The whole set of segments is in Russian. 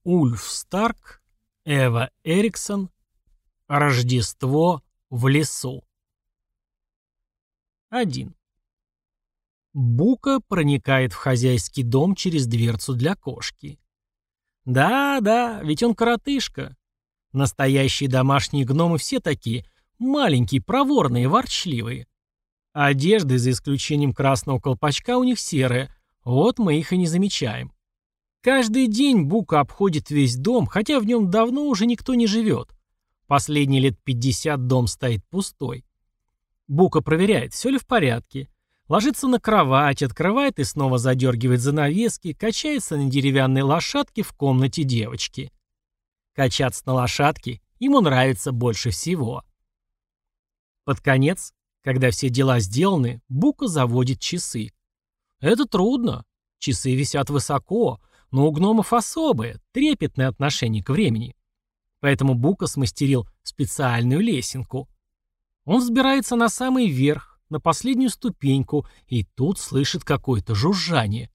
Ульф Старк, Эва Эриксон. Рождество в лесу. 1. Бука проникает в хозяйский дом через дверцу для кошки. Да, ведь он коротышка. Настоящие домашние гномы все такие, маленькие, проворные, ворчливые. А одежда, за исключением красного колпачка, у них серая, вот мы их и не замечаем. Каждый день Бука обходит весь дом, хотя в нем давно уже никто не живет. Последние лет 50 дом стоит пустой. Бука проверяет, все ли в порядке. Ложится на кровать, открывает и снова задергивает занавески, качается на деревянной лошадке в комнате девочки. Качаться на лошадке ему нравится больше всего. Под конец, когда все дела сделаны, Бука заводит часы. Это трудно. Часы висят высоко, но у гномов особое, трепетное отношение к времени. Поэтому Бука смастерил специальную лесенку. Он взбирается на самый верх, на последнюю ступеньку, и тут слышит какое-то жужжание.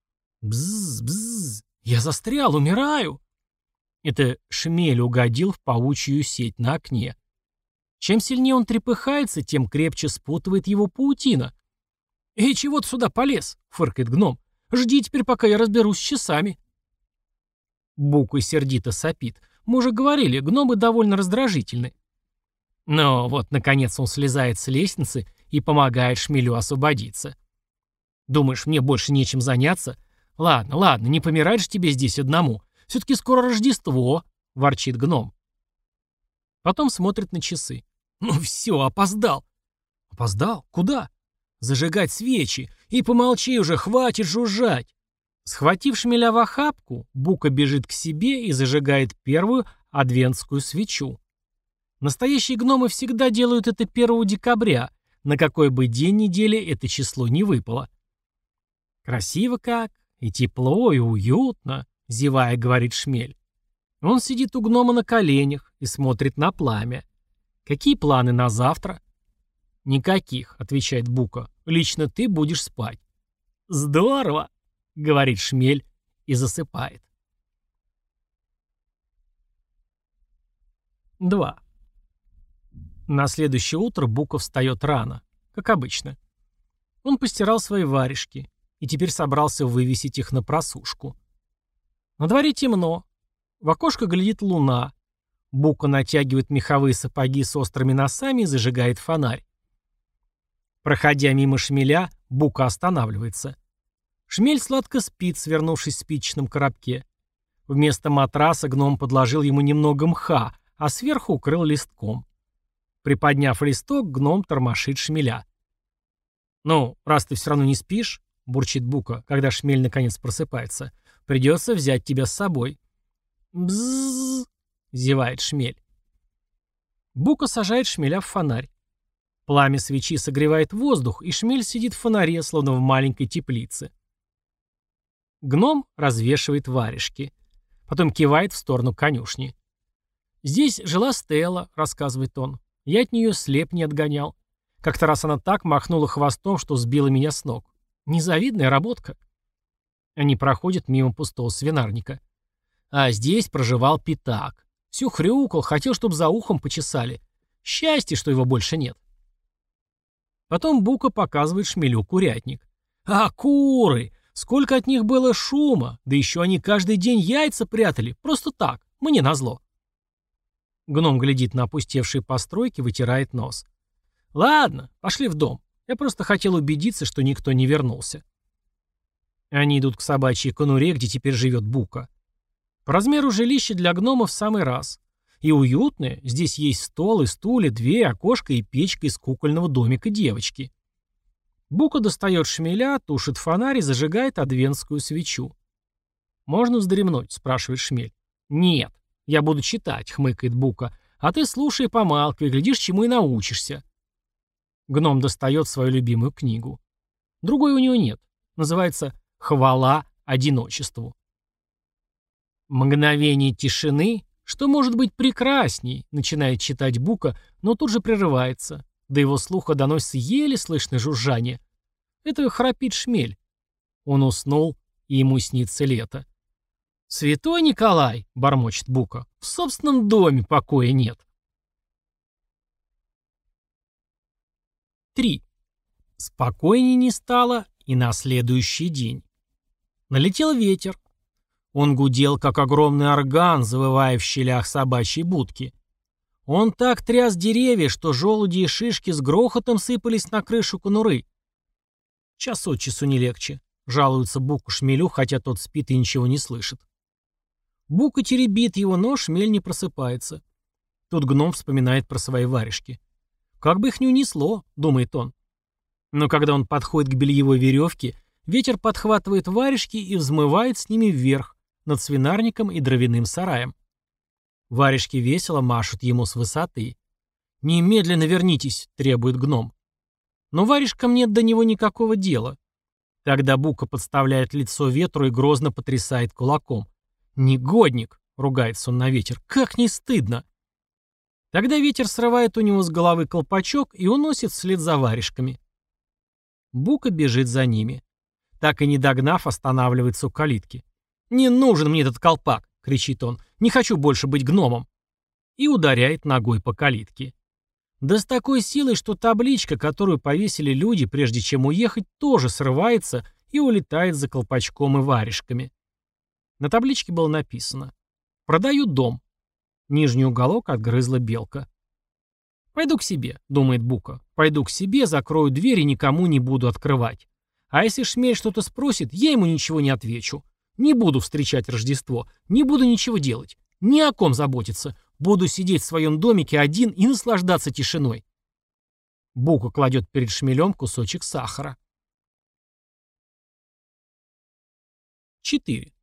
Бзз, я застрял, умираю. Это шмель угодил в паучью сеть на окне. Чем сильнее он трепыхается, тем крепче спутывает его паутина. «Эй, чего ты сюда полез?» — фыркает гном. «Жди теперь, пока я разберусь с часами». Бука сердито сопит. Мы уже говорили, гномы довольно раздражительны. Но вот, наконец, он слезает с лестницы и помогает шмелю освободиться. Думаешь, мне больше нечем заняться? Ладно, не помирать же тебе здесь одному. Все-таки скоро Рождество, ворчит гном. Потом смотрит на часы. Ну все, опоздал. Опоздал? Куда? Зажигать свечи. И помолчи уже, хватит жужжать. Схватив шмеля в охапку, Бука бежит к себе и зажигает первую адвентскую свечу. Настоящие гномы всегда делают это 1 декабря, на какой бы день недели это число не выпало. «Красиво как, и тепло, и уютно», — зевая, говорит шмель. Он сидит у гнома на коленях и смотрит на пламя. «Какие планы на завтра?» «Никаких», — отвечает Бука. «Лично ты будешь спать». «Здорово», — говорит шмель и засыпает. 2. На следующее утро Бука встает рано, как обычно. Он постирал свои варежки и теперь собрался вывесить их на просушку. На дворе темно. В окошко глядит луна. Бука натягивает меховые сапоги с острыми носами и зажигает фонарь. Проходя мимо шмеля, Бука останавливается. Шмель сладко спит, свернувшись в спичечном коробке. Вместо матраса гном подложил ему немного мха, а сверху укрыл листком. Приподняв листок, гном тормошит шмеля. «Ну, раз ты все равно не спишь», — бурчит Бука, когда шмель наконец просыпается, — «придется взять тебя с собой». «Бзззз», — зевает шмель. Бука сажает шмеля в фонарь. Пламя свечи согревает воздух, и шмель сидит в фонаре, словно в маленькой теплице. Гном развешивает варежки. Потом кивает в сторону конюшни. «Здесь жила Стелла», — рассказывает он. «Я от нее слеп не отгонял. Как-то раз она так махнула хвостом, что сбила меня с ног. Незавидная работка». Они проходят мимо пустого свинарника. А здесь проживал Пятак. Всё хрюкал, хотел, чтобы за ухом почесали. Счастье, что его больше нет. Потом Бука показывает шмелю курятник. «А, куры! Сколько от них было шума! Да еще они каждый день яйца прятали, просто так, мне назло». Гном глядит на опустевшие постройки, вытирает нос. «Ладно, пошли в дом. Я просто хотел убедиться, что никто не вернулся». Они идут к собачьей конуре, где теперь живет Бука. По размеру жилища для гнома в самый раз. И уютное, здесь есть стол и стулья, дверь, окошко и печка из кукольного домика девочки. Бука достает шмеля, тушит фонарь и зажигает адвентскую свечу. «Можно вздремнуть?» — спрашивает шмель. «Нет, я буду читать», — хмыкает Бука. «А ты слушай и помалкивай, глядишь, чему и научишься». Гном достает свою любимую книгу. Другой у него нет. Называется «Хвала одиночеству». «Мгновение тишины, что может быть прекрасней», — начинает читать Бука, но тут же прерывается. До его слуха доносится еле слышное жужжание. Это храпит шмель. Он уснул, и ему снится лето. «Святой Николай!» — бормочет Бука. «В собственном доме покоя нет». 3. Спокойней не стало и на следующий день. Налетел ветер. Он гудел, как огромный орган, завывая в щелях собачьей будки. Он так тряс деревья, что желуди и шишки с грохотом сыпались на крышу конуры. Час от часу не легче, жалуется Буку шмелю, хотя тот спит и ничего не слышит. Бука теребит его, но шмель не просыпается. Тут гном вспоминает про свои варежки. «Как бы их не унесло», — думает он. Но когда он подходит к бельевой веревке, ветер подхватывает варежки и взмывает с ними вверх, над свинарником и дровяным сараем. Варежки весело машут ему с высоты. «Немедленно вернитесь», — требует гном. Но варежкам нет до него никакого дела. Тогда Бука подставляет лицо ветру и грозно потрясает кулаком. «Негодник!» — ругается он на ветер. «Как не стыдно!» Тогда ветер срывает у него с головы колпачок и уносит вслед за варежками. Бука бежит за ними. Так и не догнав, останавливается у калитки. «Не нужен мне этот колпак!» — кричит он. «Не хочу больше быть гномом!» И ударяет ногой по калитке. Да с такой силой, что табличка, которую повесили люди, прежде чем уехать, тоже срывается и улетает за колпачком и варежками. На табличке было написано: «Продаю дом». Нижний уголок отгрызла белка. «Пойду к себе», — думает Бука. «Пойду к себе, закрою дверь и никому не буду открывать. А если шмель что-то спросит, я ему ничего не отвечу. Не буду встречать Рождество, не буду ничего делать, ни о ком заботиться. Буду сидеть в своем домике один и наслаждаться тишиной». Бука кладет перед шмелем кусочек сахара. 4.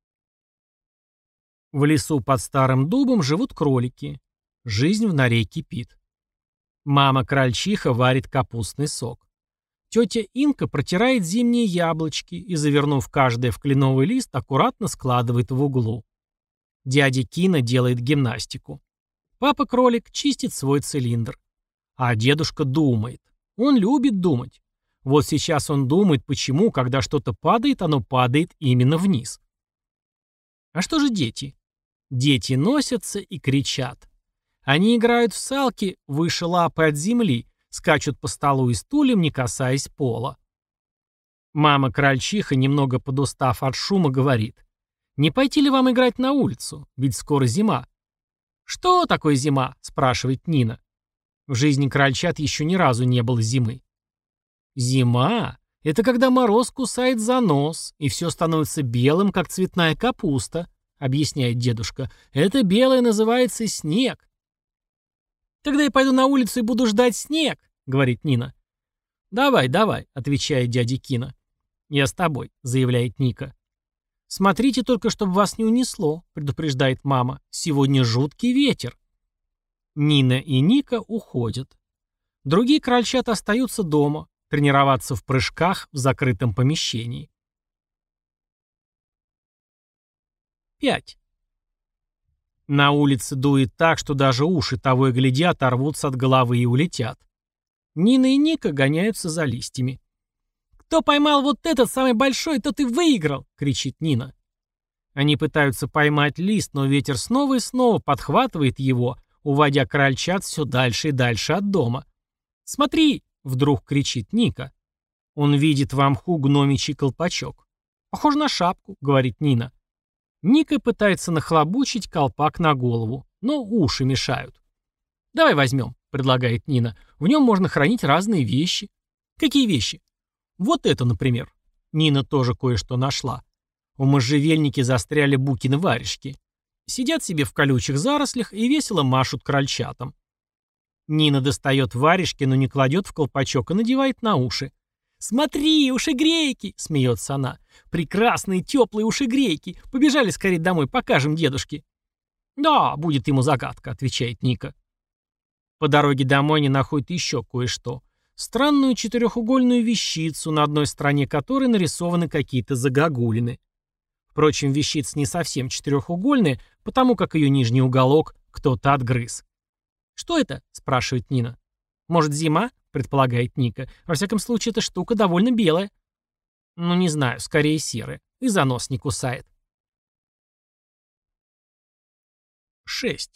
В лесу под старым дубом живут кролики. Жизнь в норе кипит. Мама-крольчиха варит капустный сок. Тетя Инка протирает зимние яблочки и, завернув каждое в кленовый лист, аккуратно складывает в углу. Дядя Кина делает гимнастику. Папа-кролик чистит свой цилиндр. А дедушка думает. Он любит думать. Вот сейчас он думает, почему, когда что-то падает, оно падает именно вниз. А что же дети? Дети носятся и кричат. Они играют в салки выше лапы от земли, скачут по столу и стульям, не касаясь пола. Мама-крольчиха, немного подустав от шума, говорит: «Не пойти ли вам играть на улицу? Ведь скоро зима». «Что такое зима?» – спрашивает Нина. В жизни крольчат еще ни разу не было зимы. «Зима – это когда мороз кусает за нос, и все становится белым, как цветная капуста», – объясняет дедушка. «Это белое называется снег». «Тогда я пойду на улицу и буду ждать снег», — говорит Нина. «Давай, давай», — отвечает дядя Кина. «Я с тобой», — заявляет Ника. «Смотрите только, чтобы вас не унесло», — предупреждает мама. «Сегодня жуткий ветер». Нина и Ника уходят. Другие крольчата остаются дома, тренироваться в прыжках в закрытом помещении. 5. На улице дует так, что даже уши того и гляди оторвутся от головы и улетят. Нина и Ника гоняются за листьями. «Кто поймал вот этот самый большой, тот и выиграл!» — кричит Нина. Они пытаются поймать лист, но ветер снова и снова подхватывает его, уводя крольчат все дальше и дальше от дома. «Смотри!» — вдруг кричит Ника. Он видит в мху гномичий колпачок. «Похоже на шапку», — говорит Нина. Ника пытается нахлобучить колпак на голову, но уши мешают. «Давай возьмем», — предлагает Нина. «В нем можно хранить разные вещи». «Какие вещи?» «Вот это, например». Нина тоже кое-что нашла. У можжевельники застряли Букины варежки. Сидят себе в колючих зарослях и весело машут крольчатам. Нина достает варежки, но не кладет в колпачок и надевает на уши. «Смотри, ушегрейки!» — смеется она. «Прекрасные теплые ушегрейки! Побежали скорее домой, покажем дедушке!» «Да, будет ему загадка», — отвечает Ника. По дороге домой они находят еще кое-что. Странную четырехугольную вещицу, на одной стороне которой нарисованы какие-то загогулины. Впрочем, вещица не совсем четырехугольная, потому как ее нижний уголок кто-то отгрыз. «Что это?» — спрашивает Нина. «Может, зима?» — предполагает Ника. «Во всяком случае, эта штука довольно белая». «Ну, не знаю, скорее серая. И за нос не кусает». 6.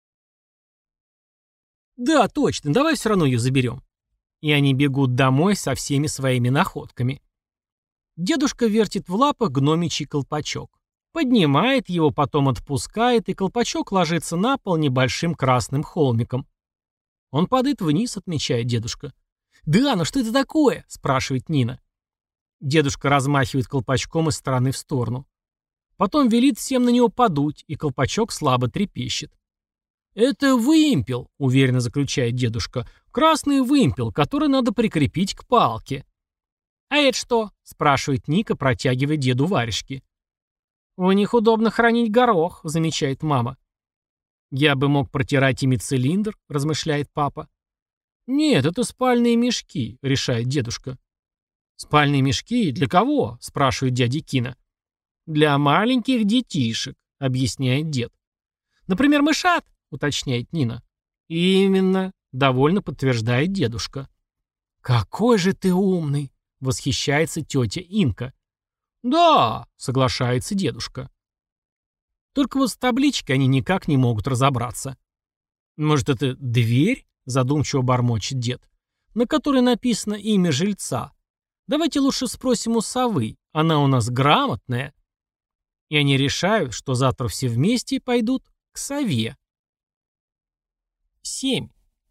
Да, точно, давай все равно ее заберем. И они бегут домой со всеми своими находками. Дедушка вертит в лапах гномичий колпачок. Поднимает его, потом отпускает, и колпачок ложится на пол небольшим красным холмиком. Он падает вниз, отмечает дедушка. «Да, ну что это такое?» – спрашивает Нина. Дедушка размахивает колпачком из стороны в сторону. Потом велит всем на него подуть, и колпачок слабо трепещет. «Это вымпел», — уверенно заключает дедушка. «Красный вымпел, который надо прикрепить к палке». «А это что?» — спрашивает Ника, протягивая деду варежки. «В них удобно хранить горох», — замечает мама. «Я бы мог протирать ими цилиндр», — размышляет папа. «Нет, это спальные мешки», — решает дедушка. «Спальные мешки? Для кого?» — спрашивает дядя Кина. «Для маленьких детишек», — объясняет дед. «Например, мышат?» — уточняет Нина. «Именно», — довольно подтверждает дедушка. «Какой же ты умный!» — восхищается тетя Инка. «Да», — соглашается дедушка. Только вот с табличкой они никак не могут разобраться. «Может, это дверь?» — задумчиво бормочет дед, на которой написано имя жильца. «Давайте лучше спросим у совы, она у нас грамотная». И они решают, что завтра все вместе пойдут к сове. 7.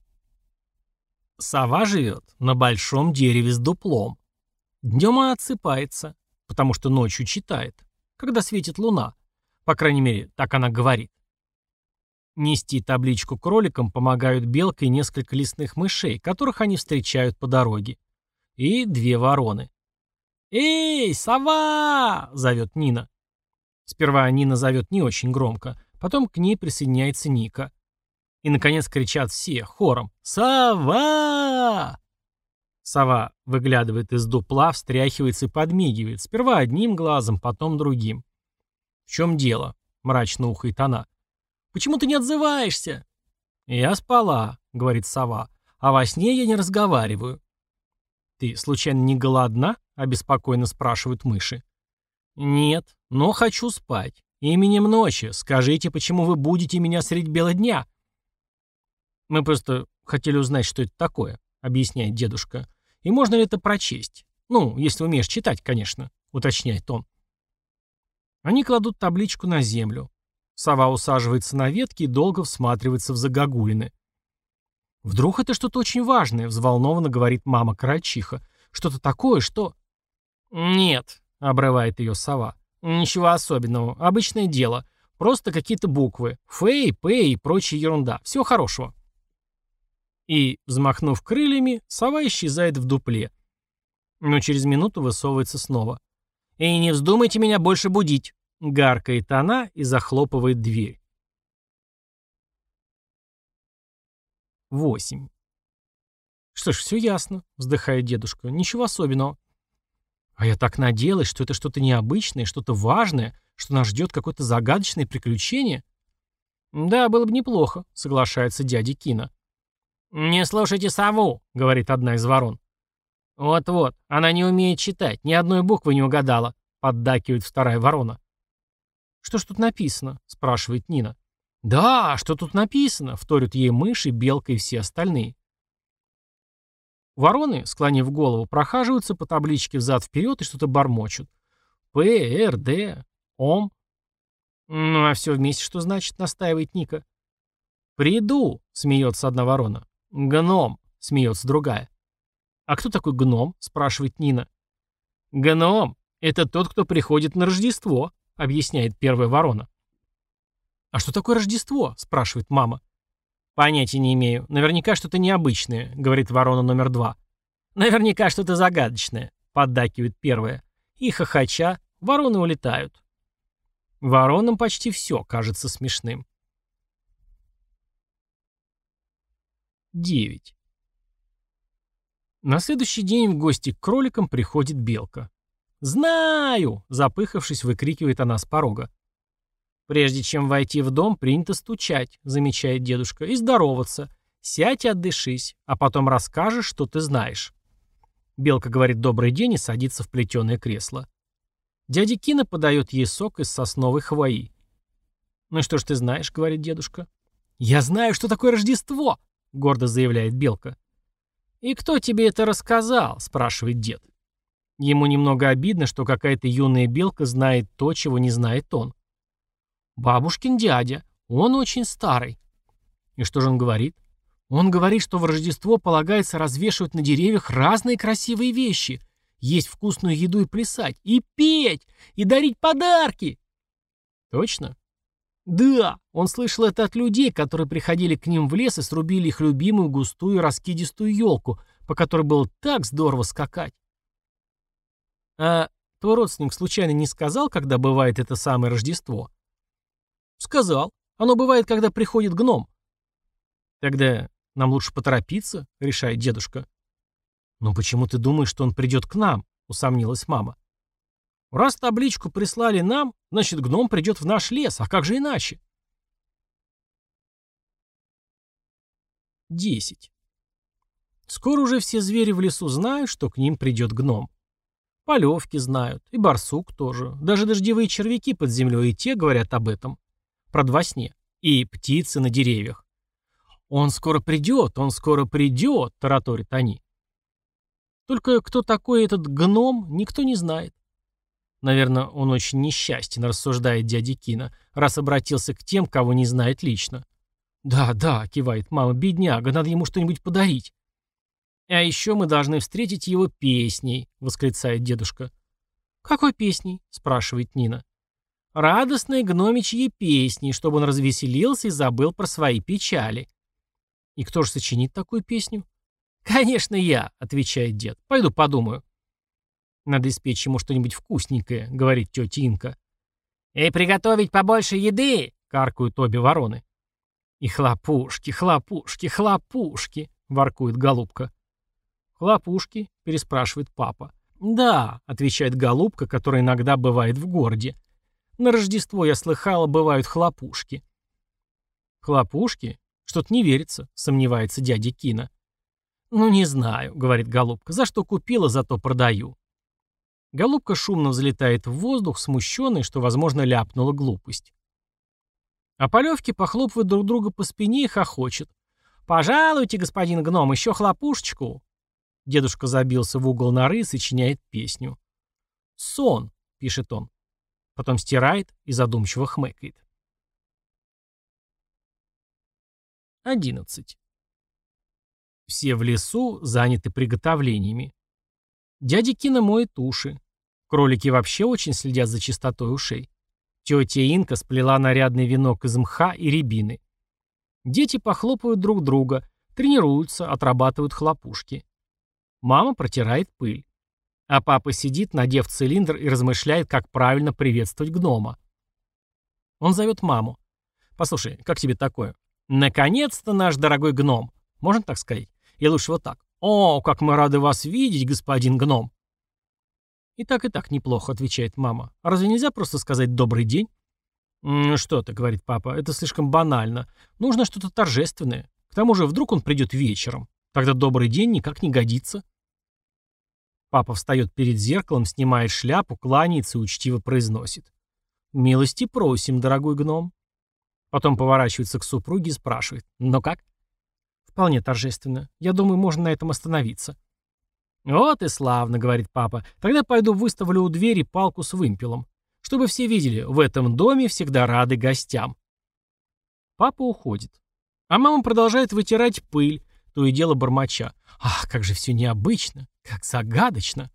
Сова живет на большом дереве с дуплом. Днем она отсыпается, потому что ночью читает, когда светит луна. По крайней мере, так она говорит. Нести табличку кроликам помогают белка и несколько лесных мышей, которых они встречают по дороге. И 2 вороны. «Эй, сова!» — зовет Нина. Сперва Нина зовет не очень громко, потом к ней присоединяется Ника. И, наконец, кричат все хором: «Сова!» Сова выглядывает из дупла, встряхивается и подмигивает, сперва одним глазом, потом другим. «В чем дело?» — мрачно ухает она. «Почему ты не отзываешься?» «Я спала», — говорит сова, — «а во сне я не разговариваю». «Ты, случайно, не голодна?» — обеспокоенно спрашивают мыши. «Нет, но хочу спать. Именем ночи. Скажите, почему вы будете меня средь бела дня?» «Мы просто хотели узнать, что это такое», — объясняет дедушка. «И можно ли это прочесть? Ну, если умеешь читать, конечно», — уточняет он. Они кладут табличку на землю. Сова усаживается на ветке и долго всматривается в загогулины. «Вдруг это что-то очень важное?» — взволнованно говорит мама-крольчиха. «Что-то такое, что...» «Нет», — обрывает ее сова. «Ничего особенного. Обычное дело. Просто какие-то буквы. Фэй, Пэй и прочая ерунда. Всего хорошего». И, взмахнув крыльями, сова исчезает в дупле. Но через минуту высовывается снова. «И не вздумайте меня больше будить», — гаркает она и захлопывает дверь. 8. «Что ж, все ясно», — вздыхает дедушка. «Ничего особенного». «А я так надеялась, что это что-то необычное, что-то важное, что нас ждет какое-то загадочное приключение». «Да, было бы неплохо», — соглашается дядя Кина. «Не слушайте сову», — говорит одна из ворон. «Вот-вот, она не умеет читать, ни одной буквы не угадала», — поддакивает вторая ворона. «Что ж тут написано?» — спрашивает Нина. «Да, что тут написано?» — вторят ей мыши, белка и все остальные. Вороны, склонив голову, прохаживаются по табличке взад-вперед и что-то бормочут. «П, Р, Д, Ом». «Ну а все вместе что значит?» — настаивает Ника. «Приду», — смеется одна ворона. «Гном», — смеется другая. «А кто такой гном?» — спрашивает Нина. «Гном — это тот, кто приходит на Рождество», — объясняет первая ворона. «А что такое Рождество?» — спрашивает мама. «Понятия не имею. Наверняка что-то необычное», — говорит ворона номер 2. «Наверняка что-то загадочное», — поддакивает первая. И, хохоча, вороны улетают. Воронам почти все кажется смешным. 9. На следующий день в гости к кроликам приходит белка. «Знаю!» — запыхавшись, выкрикивает она с порога. «Прежде чем войти в дом, принято стучать», — замечает дедушка, — «и здороваться. Сядь и отдышись, а потом расскажешь, что ты знаешь». Белка говорит «добрый день» и садится в плетеное кресло. Дядя Кина подает ей сок из сосновой хвои. «Ну и что ж ты знаешь?» — говорит дедушка. «Я знаю, что такое Рождество!» — гордо заявляет Белка. «И кто тебе это рассказал?» — спрашивает дед. Ему немного обидно, что какая-то юная белка знает то, чего не знает он. «Бабушкин дядя. Он очень старый». И что же он говорит? Он говорит, что в Рождество полагается развешивать на деревьях разные красивые вещи, есть вкусную еду и плясать, и петь, и дарить подарки. Точно? Да, он слышал это от людей, которые приходили к ним в лес и срубили их любимую густую раскидистую елку, по которой было так здорово скакать. А твой родственник случайно не сказал, когда бывает это самое Рождество? Сказал. Оно бывает, когда приходит гном. Тогда нам лучше поторопиться, решает дедушка. Но почему ты думаешь, что он придет к нам? Усомнилась мама. Раз табличку прислали нам, значит, гном придет в наш лес, а как же иначе? 10. Скоро уже все звери в лесу знают, что к ним придет гном. Полевки знают, и барсук тоже. Даже дождевые червяки под землей и те говорят об этом. Про два сне. И птицы на деревьях. Он скоро придет, тараторят они. Только кто такой этот гном, никто не знает. Наверное, он очень несчастен, рассуждает дядя Кина, раз обратился к тем, кого не знает лично. «Да, да», — кивает мама, — «бедняга, надо ему что-нибудь подарить». «А еще мы должны встретить его песней», — восклицает дедушка. «Какой песней?» — спрашивает Нина. «Радостной гномичьей песни, чтобы он развеселился и забыл про свои печали». «И кто же сочинит такую песню?» «Конечно, я», — отвечает дед. «Пойду подумаю». «Надо испечь ему что-нибудь вкусненькое», — говорит тетя Инка. «И приготовить побольше еды», — каркают обе вороны. «И хлопушки, хлопушки, хлопушки», — воркует голубка. «Хлопушки?» — переспрашивает папа. «Да», — отвечает голубка, которая иногда бывает в городе. «На Рождество, я слыхала, бывают хлопушки». «Хлопушки? Что-то не верится», — сомневается дядя Кина. «Ну, не знаю», — говорит голубка. «За что купила, зато продаю». Голубка шумно взлетает в воздух, смущенный, что, возможно, ляпнула глупость. А полевки похлопывают друг друга по спине и хохочет. «Пожалуйте, господин гном, еще хлопушечку!» Дедушка забился в угол норы и сочиняет песню. «Сон», — пишет он. Потом стирает и задумчиво хмыкает. 11. Все в лесу заняты приготовлениями. Дядя Кина моет уши. Кролики вообще очень следят за чистотой ушей. Тетя Инка сплела нарядный венок из мха и рябины. Дети похлопывают друг друга, тренируются, отрабатывают хлопушки. Мама протирает пыль. А папа сидит, надев цилиндр, и размышляет, как правильно приветствовать гнома. Он зовет маму. «Послушай, как тебе такое? Наконец-то наш дорогой гном. Можно так сказать? И лучше вот так. О, как мы рады вас видеть, господин гном!» и так неплохо», — отвечает мама. «А разве нельзя просто сказать «добрый день»?» «Ну что ты», — говорит папа, — «это слишком банально. Нужно что-то торжественное. К тому же вдруг он придет вечером. Тогда «добрый день» никак не годится». Папа встает перед зеркалом, снимает шляпу, кланяется и учтиво произносит: «Милости просим, дорогой гном». Потом поворачивается к супруге и спрашивает: «Ну как?» «Вполне торжественно. Я думаю, можно на этом остановиться». «Вот и славно», — говорит папа. «Тогда пойду выставлю у двери палку с вымпелом, чтобы все видели, в этом доме всегда рады гостям». Папа уходит. А мама продолжает вытирать пыль, то и дело бормоча: «Ах, как же все необычно, как загадочно».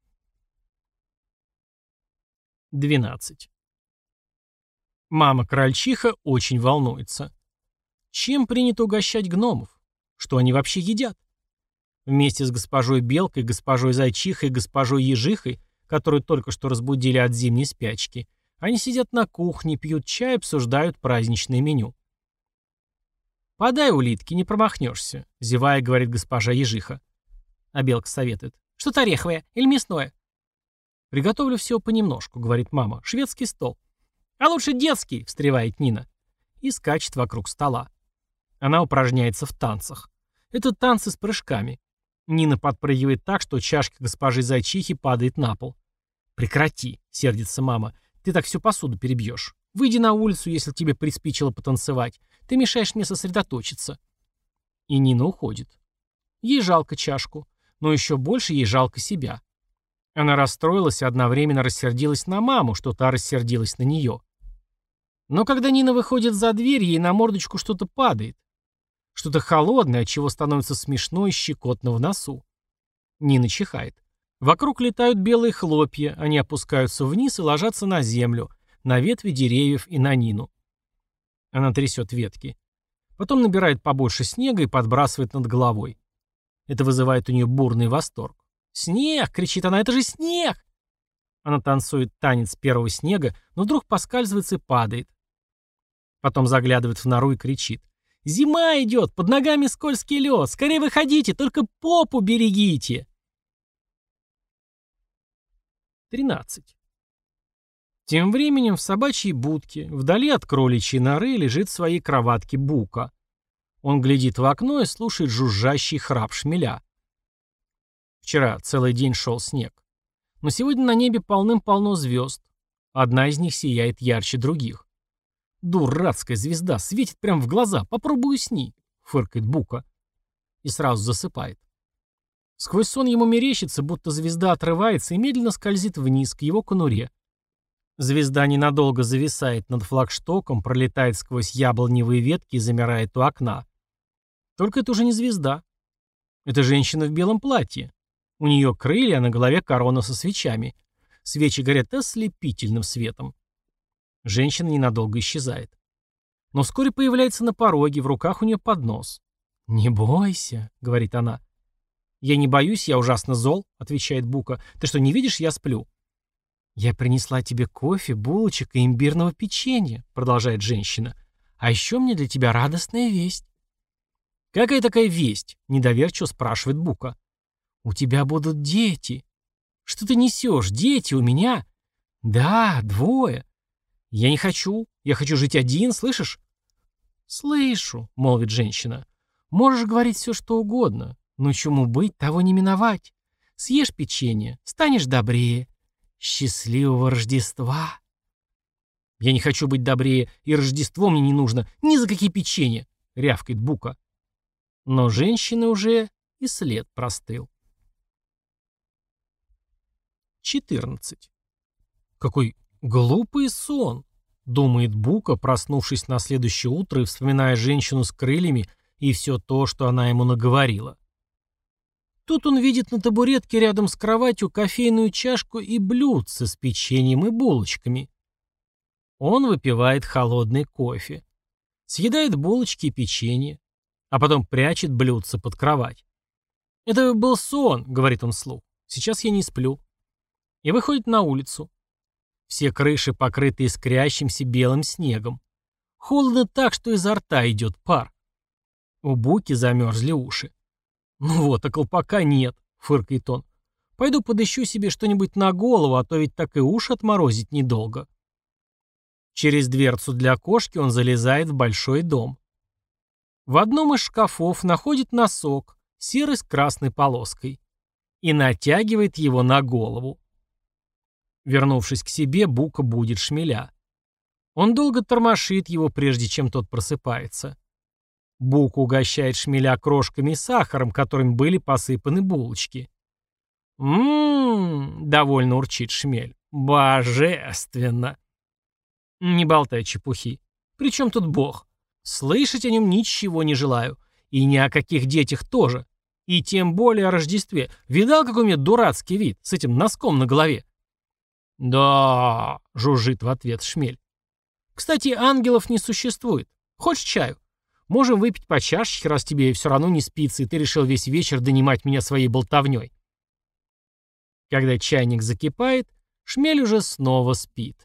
12. Мама-крольчиха очень волнуется. Чем принято угощать гномов? Что они вообще едят? Вместе с госпожой Белкой, госпожой Зайчихой и госпожой Ежихой, которую только что разбудили от зимней спячки, они сидят на кухне, пьют чай и обсуждают праздничное меню. «Подай, улитки, не промахнешься», — зевая, говорит госпожа Ежиха. А Белка советует: «Что-то ореховое или мясное?» «Приготовлю всего понемножку», — говорит мама. «Шведский стол». «А лучше детский», — встревает Нина. И скачет вокруг стола. Она упражняется в танцах. Это танцы с прыжками. Нина подпрыгивает так, что чашка госпожи Зайчихи падает на пол. «Прекрати», — сердится мама. «Ты так всю посуду перебьешь. Выйди на улицу, если тебе приспичило потанцевать. Ты мешаешь мне сосредоточиться». И Нина уходит. Ей жалко чашку, но еще больше ей жалко себя. Она расстроилась и одновременно рассердилась на маму, что та рассердилась на нее. Но когда Нина выходит за дверь, ей на мордочку что-то падает. Что-то холодное, от чего становится смешно и щекотно в носу. Нина чихает. Вокруг летают белые хлопья, они опускаются вниз и ложатся на землю, на ветви деревьев и на Нину. Она трясет ветки. Потом набирает побольше снега и подбрасывает над головой. Это вызывает у нее бурный восторг. «Снег!» — кричит она. «Это же снег!» Она танцует танец первого снега, но вдруг поскальзывается и падает. Потом заглядывает в нору и кричит. «Зима идет! Под ногами скользкий лед! Скорее выходите! Только попу берегите!» 13. Тем временем в собачьей будке, вдали от кроличьей норы, лежит в своей кроватке Бука. Он глядит в окно и слушает жужжащий храп шмеля. Вчера целый день шел снег. Но сегодня на небе полным-полно звезд. Одна из них сияет ярче других. «Дурацкая звезда, светит прямо в глаза, попробуй усни», — фыркает Бука. И сразу засыпает. Сквозь сон ему мерещится, будто звезда отрывается и медленно скользит вниз, к его конуре. Звезда ненадолго зависает над флагштоком, пролетает сквозь яблоневые ветки и замирает у окна. Только это уже не звезда. Это женщина в белом платье. У нее крылья, а на голове корона со свечами. Свечи горят ослепительным светом. Женщина ненадолго исчезает. Но вскоре появляется на пороге, в руках у нее поднос. «Не бойся», — говорит она. «Я не боюсь, я ужасно зол», — отвечает Бука. «Ты что, не видишь, я сплю?» «Я принесла тебе кофе, булочек и имбирного печенья», — продолжает женщина. «А еще мне для тебя радостная весть». «Какая такая весть?» — недоверчиво спрашивает Бука. «У тебя будут дети». «Что ты несешь? Дети у меня?» «Да, 2. «Я не хочу. Я хочу жить один, слышишь?» «Слышу», — молвит женщина. «Можешь говорить все, что угодно. Но чему быть, того не миновать. Съешь печенье, станешь добрее. Счастливого Рождества!» «Я не хочу быть добрее, и Рождество мне не нужно. Ни за какие печенья!» — рявкает Бука. Но женщины уже и след простыл. 14. Какой глупый сон, думает Бука, проснувшись на следующее утро и вспоминая женщину с крыльями и все то, что она ему наговорила. Тут он видит на табуретке рядом с кроватью кофейную чашку и блюдце с печеньем и булочками. Он выпивает холодный кофе, съедает булочки и печенье, а потом прячет блюдце под кровать. «Это был сон», — говорит он вслух. «Сейчас я не сплю». И выходит на улицу. Все крыши покрыты искрящимся белым снегом. Холодно так, что изо рта идет пар. У Буки замерзли уши. «Ну вот, а колпака нет», — фыркает он. «Пойду подыщу себе что-нибудь на голову, а то ведь так и уши отморозить недолго». Через дверцу для кошки он залезает в большой дом. В одном из шкафов находит носок, серый с красной полоской, и натягивает его на голову. Вернувшись к себе, Бука будит шмеля. Он долго тормошит его, прежде чем тот просыпается. Бука угощает шмеля крошками и сахаром, которыми были посыпаны булочки. «М-м-м», довольно урчит шмель. «Божественно!» «Не болтай чепухи. Причем тут Бог? Слышать о нем ничего не желаю. И ни о каких детях тоже. И тем более о Рождестве. Видал, какой у меня дурацкий вид с этим носком на голове?» «Да», — жужжит в ответ шмель. «Кстати, ангелов не существует. Хочешь чаю? Можем выпить по чашечке, раз тебе все равно не спится, и ты решил весь вечер донимать меня своей болтовней». Когда чайник закипает, шмель уже снова спит.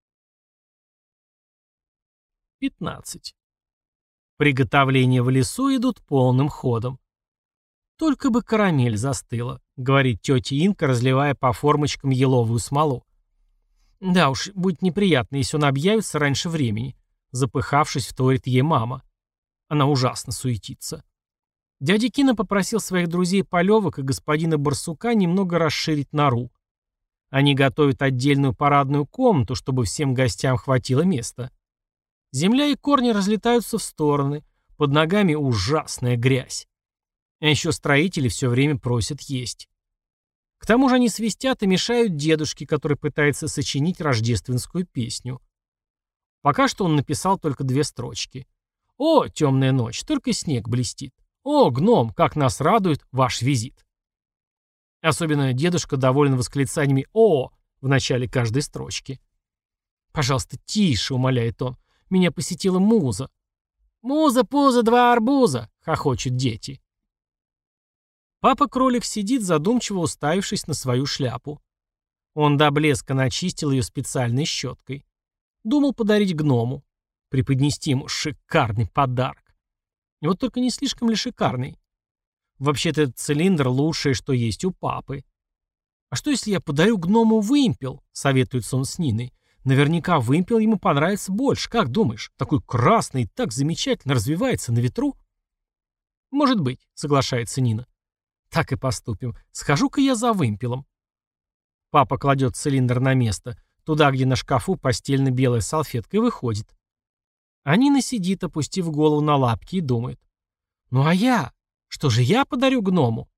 15. Приготовления в лесу идут полным ходом. «Только бы карамель застыла», — говорит тетя Инка, разливая по формочкам еловую смолу. «Да уж, будет неприятно, если он объявится раньше времени», — запыхавшись, вторит ей мама. Она ужасно суетится. Дядя Кина попросил своих друзей Полевок и господина Барсука немного расширить нору. Они готовят отдельную парадную комнату, чтобы всем гостям хватило места. Земля и корни разлетаются в стороны, под ногами ужасная грязь. А еще строители все время просят есть. К тому же они свистят и мешают дедушке, который пытается сочинить рождественскую песню. Пока что он написал только 2 строчки. «О, темная ночь, только снег блестит. О, гном, как нас радует ваш визит». Особенно дедушка доволен восклицаниями «О» в начале каждой строчки. «Пожалуйста, тише», — умоляет он, — «меня посетила муза». «Муза, пуза, 2 арбуза», — хохочут дети. Папа-кролик сидит, задумчиво уставившись на свою шляпу. Он до блеска начистил ее специальной щеткой. Думал подарить гному. Преподнести ему шикарный подарок. И вот только не слишком ли шикарный? Вообще-то этот цилиндр лучшее, что есть у папы. «А что, если я подарю гному вымпел?» — советуется он с Ниной. «Наверняка вымпел ему понравится больше. Как думаешь? Такой красный и так замечательно развивается на ветру». «Может быть», — соглашается Нина. «Так и поступим. Схожу-ка я за вымпелом». Папа кладет цилиндр на место, туда, где на шкафу постельно-белая салфетка, и выходит. А Нина сидит, опустив голову на лапки, и думает. «Ну а я? Что же я подарю гному?»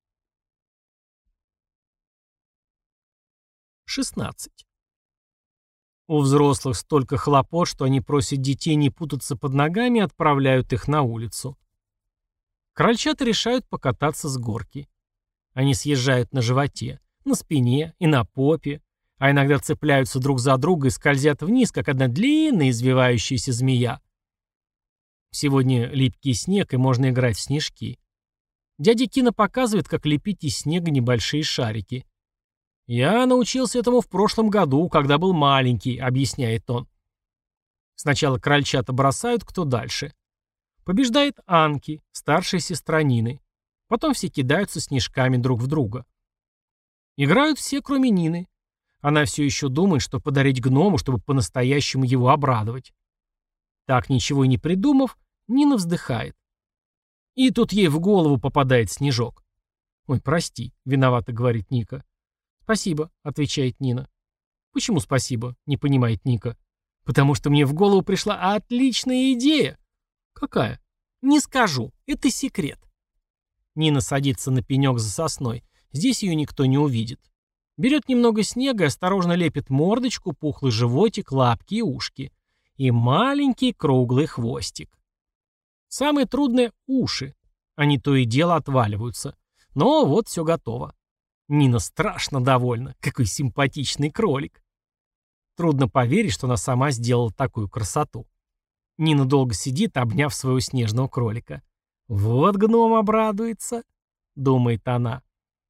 16. У взрослых столько хлопот, что они просят детей не путаться под ногами и отправляют их на улицу. Крольчата решают покататься с горки. Они съезжают на животе, на спине и на попе, а иногда цепляются друг за друга и скользят вниз, как одна длинная извивающаяся змея. Сегодня липкий снег, и можно играть в снежки. Дядя Кино показывает, как лепить из снега небольшие шарики. «Я научился этому в прошлом году, когда был маленький», — объясняет он. Сначала крольчата бросают, кто дальше. Побеждает Анки, старшая сестра Нины. Потом все кидаются снежками друг в друга. Играют все, кроме Нины. Она все еще думает, что подарить гному, чтобы по-настоящему его обрадовать. Так, ничего и не придумав, Нина вздыхает. И тут ей в голову попадает снежок. «Ой, прости», — виновато говорит Ника. «Спасибо», — отвечает Нина. «Почему спасибо?» — не понимает Ника. «Потому что мне в голову пришла отличная идея». «Какая?» «Не скажу. Это секрет». Нина садится на пенек за сосной. Здесь ее никто не увидит. Берет немного снега и осторожно лепит мордочку, пухлый животик, лапки и ушки. И маленький круглый хвостик. Самое трудное — уши. Они то и дело отваливаются. Но вот все готово. Нина страшно довольна. Какой симпатичный кролик. Трудно поверить, что она сама сделала такую красоту. Нина долго сидит, обняв своего снежного кролика. «Вот гном обрадуется», — думает она.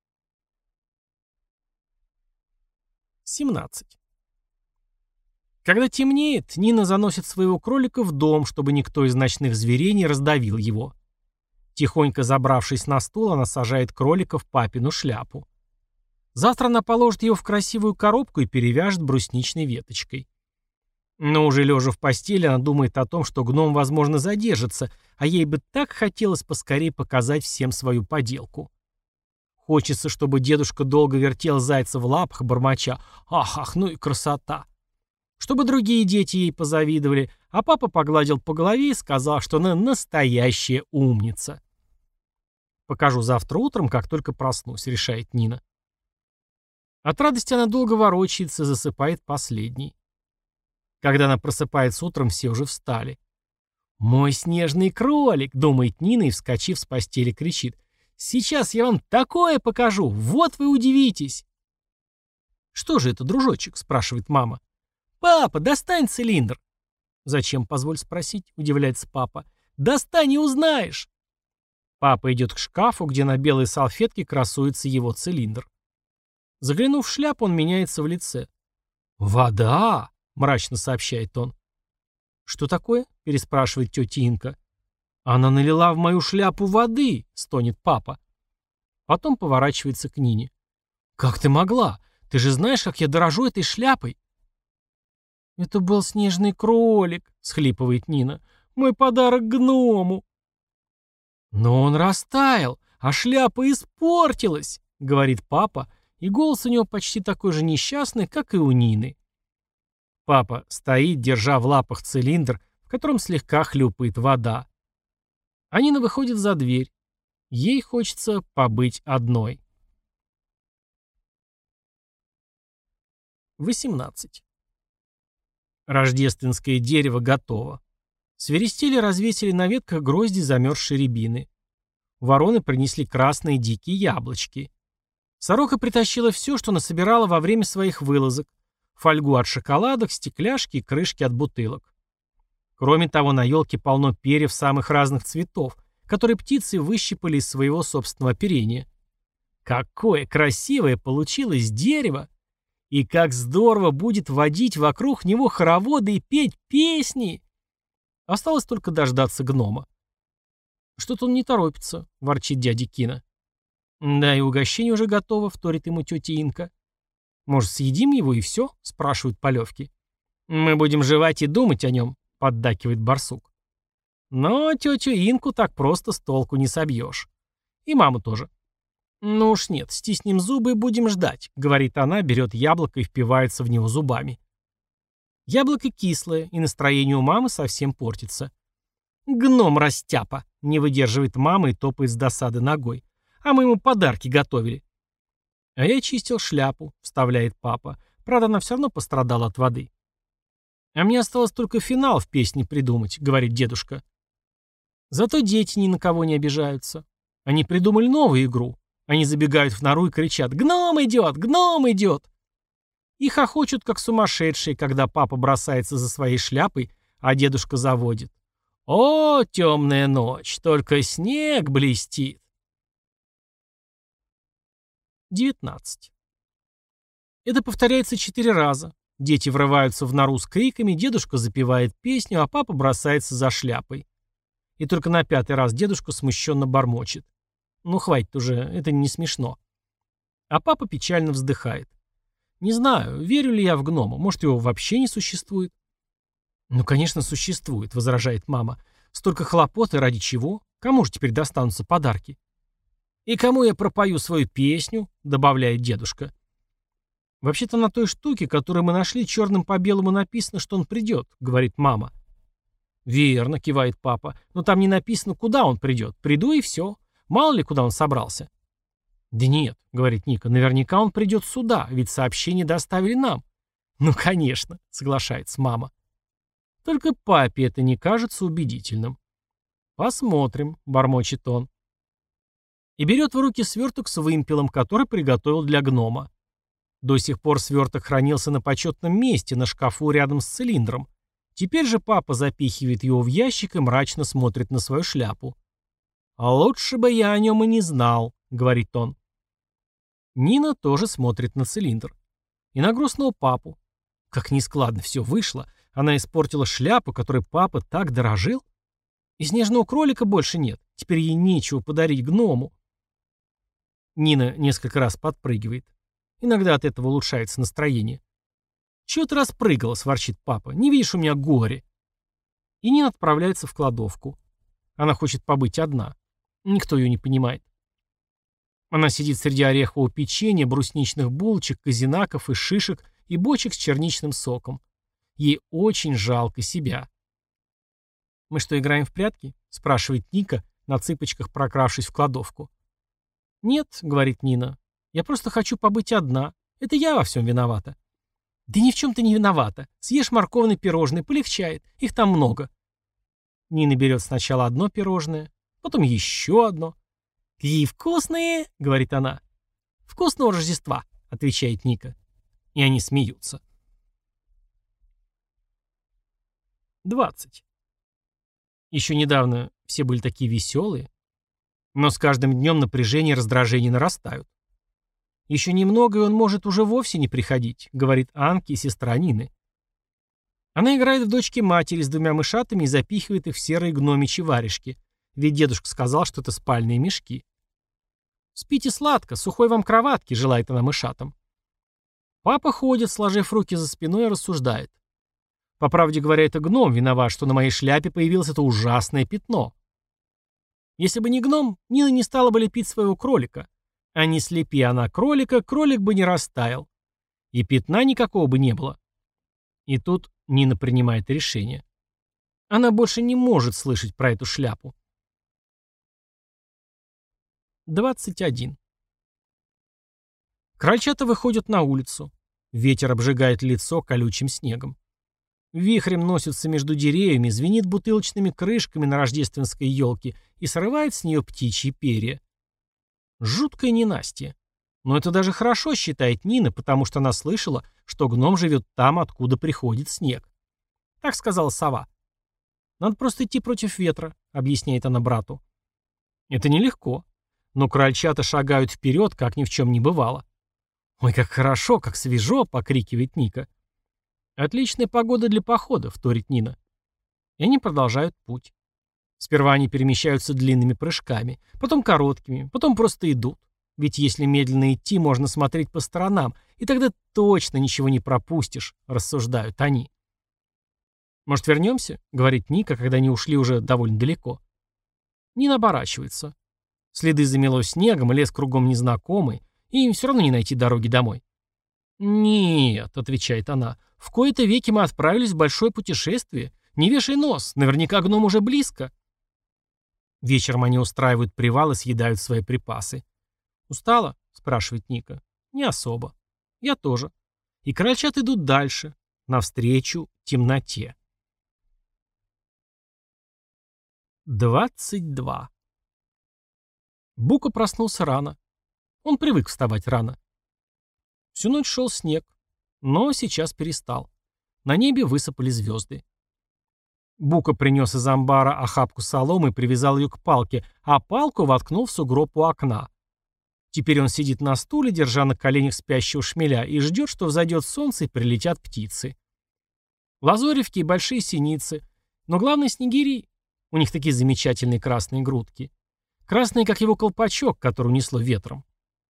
17. Когда темнеет, Нина заносит своего кролика в дом, чтобы никто из ночных зверей не раздавил его. Тихонько забравшись на стул, она сажает кролика в папину шляпу. Завтра она положит его в красивую коробку и перевяжет брусничной веточкой. Но уже лежа в постели, она думает о том, что гном, возможно, задержится, а ей бы так хотелось поскорее показать всем свою поделку. Хочется, чтобы дедушка долго вертел зайца в лапах, бормоча «Ах, ну и красота!». Чтобы другие дети ей позавидовали, а папа погладил по голове и сказал, что она настоящая умница. «Покажу завтра утром, как только проснусь», — решает Нина. От радости она долго ворочается и засыпает последней. Когда она просыпается утром, все уже встали. «Мой снежный кролик!» — думает Нина и, вскочив с постели, кричит. «Сейчас я вам такое покажу! Вот вы удивитесь!» «Что же это, дружочек?» — спрашивает мама. «Папа, достань цилиндр!» «Зачем, позволь спросить?» — удивляется папа. «Достань и узнаешь!» Папа идет к шкафу, где на белой салфетке красуется его цилиндр. Заглянув в шляпу, он меняется в лице. «Вода!» — мрачно сообщает он. «Что такое?» — переспрашивает тетя Инка. «Она налила в мою шляпу воды!» — стонет папа. Потом поворачивается к Нине. «Как ты могла? Ты же знаешь, как я дорожу этой шляпой!» «Это был снежный кролик!» — схлипывает Нина. «Мой подарок гному!» «Но он растаял, а шляпа испортилась!» — говорит папа И голос у него почти такой же несчастный, как и у Нины. Папа стоит, держа в лапах цилиндр, в котором слегка хлюпает вода. А Нина выходит за дверь. Ей хочется побыть одной. 18. Рождественское дерево готово. Свиристели развесили на ветках грозди замерзшей рябины. Вороны принесли красные дикие яблочки. Сорока притащила все, что насобирала во время своих вылазок. Фольгу от шоколадок, стекляшки и крышки от бутылок. Кроме того, на елке полно перьев самых разных цветов, которые птицы выщипали из своего собственного оперения. Какое красивое получилось дерево! И как здорово будет водить вокруг него хороводы и петь песни! Осталось только дождаться гнома. «Что-то он не торопится», — ворчит дядя Кина. «Да, и угощение уже готово», — вторит ему тетя Инка. «Может, съедим его и все?» — спрашивают полевки. «Мы будем жевать и думать о нем», — поддакивает барсук. Но тетю Инку так просто с толку не собьешь. И маму тоже. «Ну уж нет, стиснем зубы и будем ждать», — говорит она, берет яблоко и впивается в него зубами. Яблоко кислое, и настроение у мамы совсем портится. «Гном растяпа!» — не выдерживает мама и топает с досады ногой. «А мы ему подарки готовили». «А я чистил шляпу», — вставляет папа. Правда, она все равно пострадала от воды. «А мне осталось только финал в песне придумать», — говорит дедушка. Зато дети ни на кого не обижаются. Они придумали новую игру. Они забегают в нору и кричат: «Гном идет! Гном идет!» И хохочут, как сумасшедшие, когда папа бросается за своей шляпой, а дедушка заводит: «О, темная ночь, только снег блестит!» 19. Это повторяется 4 раза. Дети врываются в нору с криками, дедушка запевает песню, а папа бросается за шляпой. И только на 5-й раз дедушка смущенно бормочет: «Ну, хватит уже, это не смешно». А папа печально вздыхает. «Не знаю, верю ли я в гнома, может, его вообще не существует?» «Ну, конечно, существует», — возражает мама. «Столько хлопот, и ради чего? Кому же теперь достанутся подарки?» «И кому я пропою свою песню?» — добавляет дедушка. «Вообще-то на той штуке, которую мы нашли, черным по белому написано, что он придет», — говорит мама. «Верно», — кивает папа, — «но там не написано, куда он придет. Приду и все. Мало ли, куда он собрался». «Да нет», — говорит Ника, — «наверняка он придет сюда, ведь сообщение доставили нам». «Ну, конечно», — соглашается мама. Только папе это не кажется убедительным. «Посмотрим», — бормочет он. И берет в руки сверток с вымпелом, который приготовил для гнома. До сих пор сверток хранился на почетном месте, на шкафу рядом с цилиндром. Теперь же папа запихивает его в ящик и мрачно смотрит на свою шляпу. «А лучше бы я о нем и не знал», — говорит он. Нина тоже смотрит на цилиндр. И на грустного папу. Как нескладно все вышло. Она испортила шляпу, которой папа так дорожил. И снежного кролика больше нет. Теперь ей нечего подарить гному. Нина несколько раз подпрыгивает. Иногда от этого улучшается настроение. «Чего ты распрыгалась?» — ворчит папа. «Не видишь, у меня горе». И Нина отправляется в кладовку. Она хочет побыть одна. Никто ее не понимает. Она сидит среди орехового печенья, брусничных булочек, козинаков и шишек и бочек с черничным соком. Ей очень жалко себя. «Мы что, играем в прятки?» — спрашивает Ника, на цыпочках прокравшись в кладовку. «Нет», — говорит Нина, — «я просто хочу побыть одна. Это я во всем виновата». «Да ни в чем ты не виновата. Съешь морковный пирожный, полегчает. Их там много». Нина берет сначала одно пирожное, потом еще одно. «Какие вкусные!» — говорит она. «Вкусного Рождества!» — отвечает Ника. И они смеются. 20. Еще недавно все были такие веселые, но с каждым днем напряжение и раздражение нарастают. «Еще немного, и он может уже вовсе не приходить», — говорит Анки, сестра Нины. Она играет в дочки матери с 2 мышатами и запихивает их в серые гномичьи варежки, ведь дедушка сказал, что это спальные мешки. «Спите сладко, сухой вам кроватки», — желает она мышатам. Папа ходит, сложив руки за спиной, и рассуждает. По правде говоря, это гном виноват, что на моей шляпе появилось это ужасное пятно. Если бы не гном, Нина не стала бы лепить своего кролика. А не слепи она кролика, кролик бы не растаял. И пятна никакого бы не было. И тут Нина принимает решение. Она больше не может слышать про эту шляпу. 21. Крольчата выходят на улицу. Ветер обжигает лицо колючим снегом. Вихрем носится между деревьями, звенит бутылочными крышками на рождественской елке и срывает с нее птичьи перья. Жуткое ненастье. Но это даже хорошо, считает Нина, потому что она слышала, что гном живет там, откуда приходит снег. Так сказала сова. «Надо просто идти против ветра», — объясняет она брату. Это нелегко. Но крольчата шагают вперед, как ни в чем не бывало. «Ой, как хорошо, как свежо!» — покрикивает Ника. «Отличная погода для похода», — вторит Нина. И они продолжают путь. Сперва они перемещаются длинными прыжками, потом короткими, потом просто идут. Ведь если медленно идти, можно смотреть по сторонам, и тогда точно ничего не пропустишь, рассуждают они. «Может, вернемся?» — говорит Ника, когда они ушли уже довольно далеко. Нина оборачивается. Следы замело снегом, лес кругом незнакомый, и им все равно не найти дороги домой. «Нет», — отвечает она, — «в кои-то веки мы отправились в большое путешествие. Не вешай нос, наверняка гном уже близко». Вечером они устраивают привал и съедают свои припасы. «Устала?» — спрашивает Ника. «Не особо. Я тоже». И крольчата идут дальше, навстречу темноте. 22. Бука проснулся рано. Он привык вставать рано. Всю ночь шел снег, но сейчас перестал. На небе высыпали звезды. Бука принес из амбара охапку соломы и привязал ее к палке, а палку воткнул в сугроб у окна. Теперь он сидит на стуле, держа на коленях спящего шмеля, и ждет, что взойдет солнце и прилетят птицы. Лазоревки и большие синицы, но главное снегири. У них такие замечательные красные грудки. Красные, как его колпачок, который унесло ветром.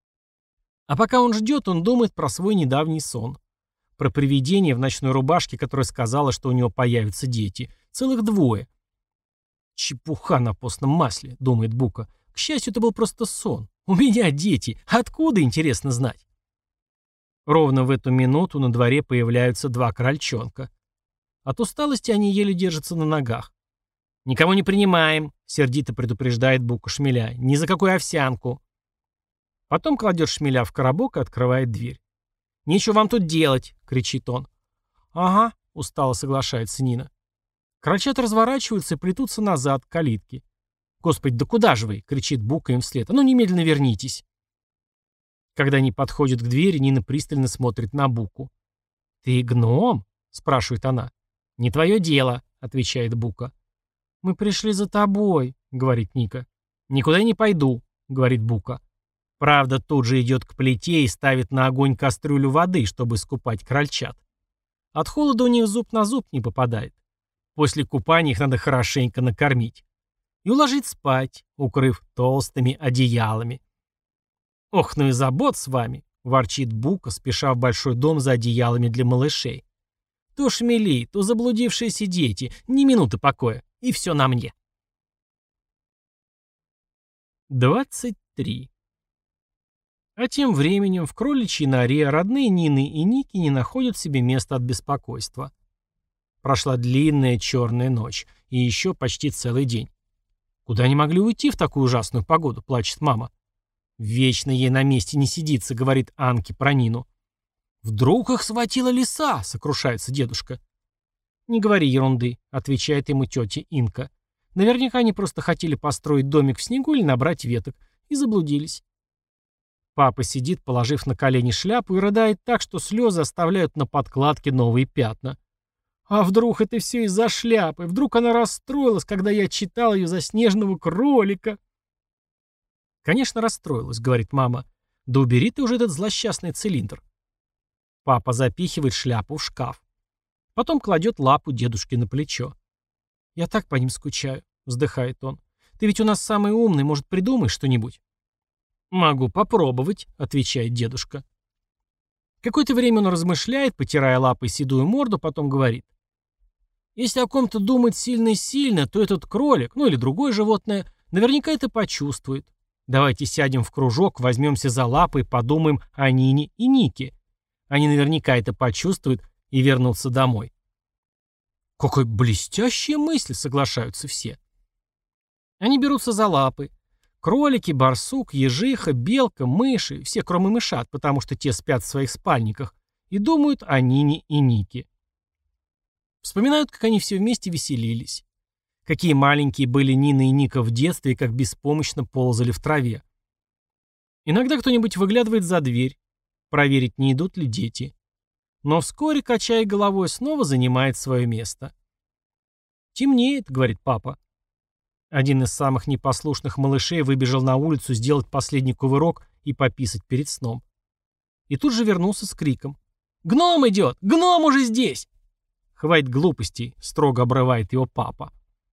А пока он ждет, он думает про свой недавний сон. Про привидение в ночной рубашке, которое сказала, что у него появятся дети. Целых двое. «Чепуха на постном масле», — думает Бука. «К счастью, это был просто сон. У меня дети. Откуда, интересно знать?» Ровно в эту минуту на дворе появляются два крольчонка. От усталости они еле держатся на ногах. «Никого не принимаем», — сердито предупреждает Бука шмеля. «Ни за какую овсянку». Потом кладет шмеля в коробок и открывает дверь. «Нечего вам тут делать», — кричит он. «Ага», — устало соглашается Нина. Крольчата разворачиваются и плетутся назад, к калитке. «Господи, да куда же вы?» — кричит Бука им вслед. «А ну, немедленно вернитесь». Когда они подходят к двери, Нина пристально смотрит на Буку. «Ты гном?» — спрашивает она. «Не твое дело», — отвечает Бука. «Мы пришли за тобой», — говорит Ника. «Никуда я не пойду», — говорит Бука. Правда, тут же идет к плите и ставит на огонь кастрюлю воды, чтобы искупать крольчат. От холода у них зуб на зуб не попадает. После купания их надо хорошенько накормить. И уложить спать, укрыв толстыми одеялами. «Ох, ну и забот с вами», — ворчит Бука, спеша в большой дом за одеялами для малышей. «То шмели, то заблудившиеся дети, ни минуты покоя, и все на мне». 23. А тем временем в кроличьей норе родные Нины и Ники не находят себе места от беспокойства. Прошла длинная черная ночь, и еще почти целый день. Куда они могли уйти в такую ужасную погоду, плачет мама. Вечно ей на месте не сидится, говорит Анке про Нину. Вдруг их схватила лиса, сокрушается дедушка. Не говори ерунды, отвечает ему тетя Инка. Наверняка они просто хотели построить домик в снегу или набрать веток, и заблудились. Папа сидит, положив на колени шляпу, и рыдает так, что слезы оставляют на подкладке новые пятна. А вдруг это все из-за шляпы? Вдруг она расстроилась, когда я читал ее за снежного кролика? Конечно, расстроилась, говорит мама. Да убери ты уже этот злосчастный цилиндр. Папа запихивает шляпу в шкаф. Потом кладет лапу дедушке на плечо. Я так по ним скучаю, вздыхает он. Ты ведь у нас самый умный, может, придумаешь что-нибудь? «Могу попробовать», — отвечает дедушка. Какое-то время он размышляет, потирая лапой седую морду, потом говорит. «Если о ком-то думать сильно-сильно, то этот кролик, ну или другое животное, наверняка это почувствует. Давайте сядем в кружок, возьмемся за лапы и подумаем о Нине и Нике. Они наверняка это почувствуют и вернутся домой». «Какая блестящая мысль», — соглашаются все. Они берутся за лапы. Кролики, барсук, ежиха, белка, мыши, все кроме мышат, потому что те спят в своих спальниках, и думают о Нине и Нике. Вспоминают, как они все вместе веселились. Какие маленькие были Нина и Ника в детстве и как беспомощно ползали в траве. Иногда кто-нибудь выглядывает за дверь, проверить, не идут ли дети. Но вскоре, качая головой, снова занимает свое место. «Темнеет», — говорит папа. Один из самых непослушных малышей выбежал на улицу сделать последний кувырок и пописать перед сном. И тут же вернулся с криком: «Гном идет! Гном уже здесь!» «Хватит глупостей», — строго обрывает его папа.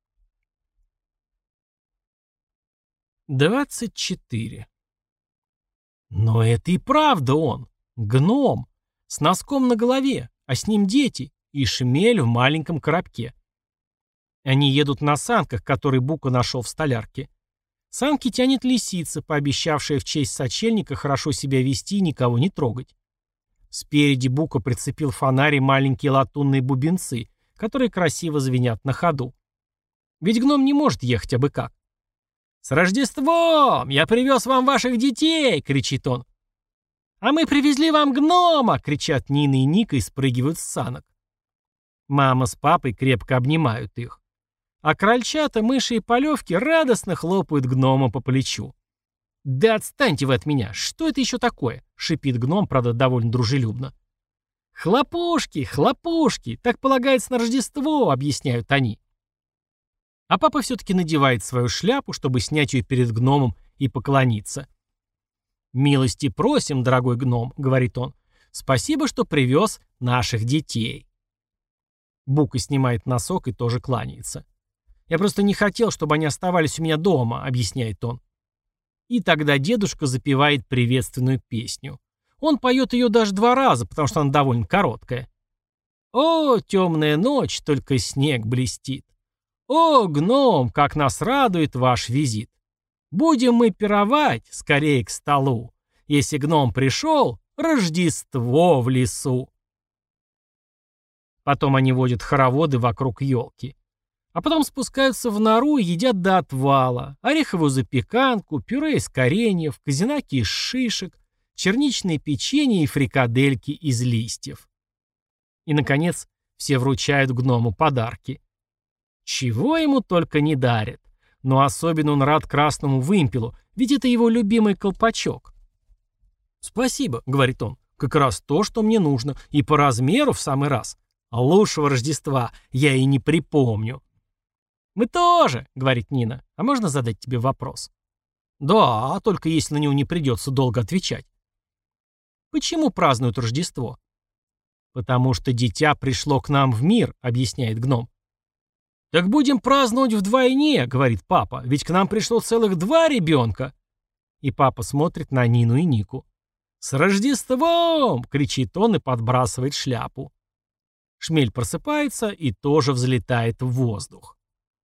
24. Но это и правда он. Гном. С носком на голове, а с ним дети и шмель в маленьком коробке. Они едут на санках, которые Бука нашел в столярке. Санки тянет лисица, пообещавшая в честь сочельника хорошо себя вести и никого не трогать. Спереди Бука прицепил фонарь и маленькие латунные бубенцы, которые красиво звенят на ходу. Ведь гном не может ехать абы как. «С Рождеством! Я привез вам ваших детей!» — кричит он. «А мы привезли вам гнома!» — кричат Нина и Ника и спрыгивают с санок. Мама с папой крепко обнимают их. А крольчата, мыши и полевки радостно хлопают гнома по плечу. «Да отстаньте вы от меня! Что это еще такое?» — шипит гном, правда, довольно дружелюбно. «Хлопушки, хлопушки! Так полагается на Рождество!» — объясняют они. А папа все-таки надевает свою шляпу, чтобы снять ее перед гномом и поклониться. «Милости просим, дорогой гном», — говорит он. «Спасибо, что привез наших детей». Бука снимает носок и тоже кланяется. «Я просто не хотел, чтобы они оставались у меня дома», — объясняет он. И тогда дедушка запевает приветственную песню. Он поет ее даже 2 раза, потому что она довольно короткая. «О, темная ночь, только снег блестит. О, гном, как нас радует ваш визит. Будем мы пировать, скорее к столу. Если гном пришел, Рождество в лесу». Потом они водят хороводы вокруг елки. А потом спускаются в нору и едят до отвала. Ореховую запеканку, пюре из кореньев, козинаки из шишек, черничные печенье и фрикадельки из листьев. И, наконец, все вручают гному подарки. Чего ему только не дарят. Но особенно он рад красному вымпелу, ведь это его любимый колпачок. «Спасибо», — говорит он, — «как раз то, что мне нужно, и по размеру в самый раз. А лучшего Рождества я и не припомню». «Мы тоже», — говорит Нина. «А можно задать тебе вопрос?» «Да, только если на него не придется долго отвечать». «Почему празднуют Рождество?» «Потому что дитя пришло к нам в мир», — объясняет гном. «Так будем праздновать вдвойне», — говорит папа, «ведь к нам пришло целых 2 ребенка». И папа смотрит на Нину и Нику. «С Рождеством!» — кричит он и подбрасывает шляпу. Шмель просыпается и тоже взлетает в воздух.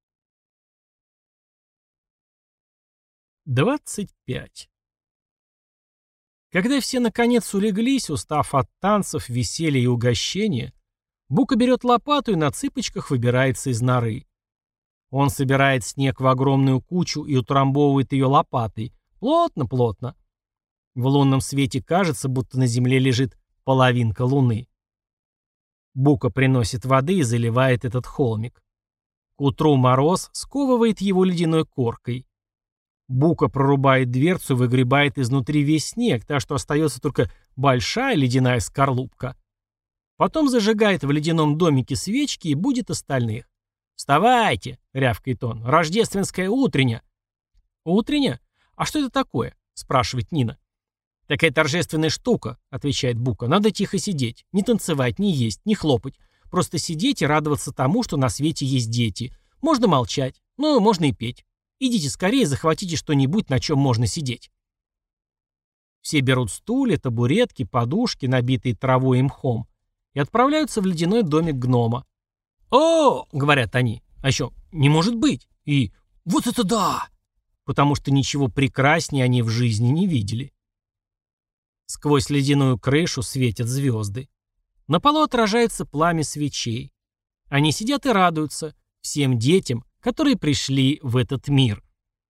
25. Когда все наконец улеглись, устав от танцев, веселья и угощения, Бука берет лопату и на цыпочках выбирается из норы. Он собирает снег в огромную кучу и утрамбовывает ее лопатой. Плотно-плотно. В лунном свете кажется, будто на земле лежит половинка луны. Бука приносит воды и заливает этот холмик. К утру мороз сковывает его ледяной коркой. Бука прорубает дверцу и выгребает изнутри весь снег, так что остается только большая ледяная скорлупка. Потом зажигает в ледяном домике свечки и будет остальных. «Вставайте!» — рявкает он. «Рождественская утренняя!» «Утренняя? А что это такое?» — спрашивает Нина. «Такая торжественная штука», — отвечает Бука. «Надо тихо сидеть, не танцевать, не есть, не хлопать. Просто сидеть и радоваться тому, что на свете есть дети. Можно молчать, но можно и петь. Идите скорее, захватите что-нибудь, на чем можно сидеть». Все берут стулья, табуретки, подушки, набитые травой и мхом, и отправляются в ледяной домик гнома. «О!» — говорят они. А еще «не может быть» и «вот это да!» потому что ничего прекраснее они в жизни не видели. Сквозь ледяную крышу светят звезды. На полу отражается пламя свечей. Они сидят и радуются всем детям, которые пришли в этот мир.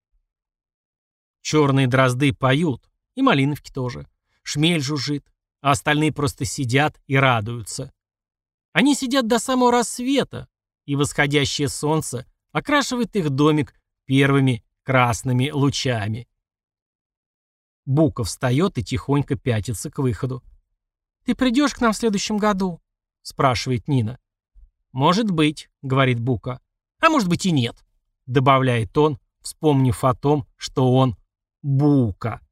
Черные дрозды поют, и малиновки тоже. Шмель жужжит, а остальные просто сидят и радуются. Они сидят до самого рассвета, и восходящее солнце окрашивает их домик первыми красными лучами. Бука встает и тихонько пятится к выходу. «Ты придешь к нам в следующем году?» — спрашивает Нина. «Может быть», — говорит Бука. «А может быть и нет», — добавляет он, вспомнив о том, что он Бука.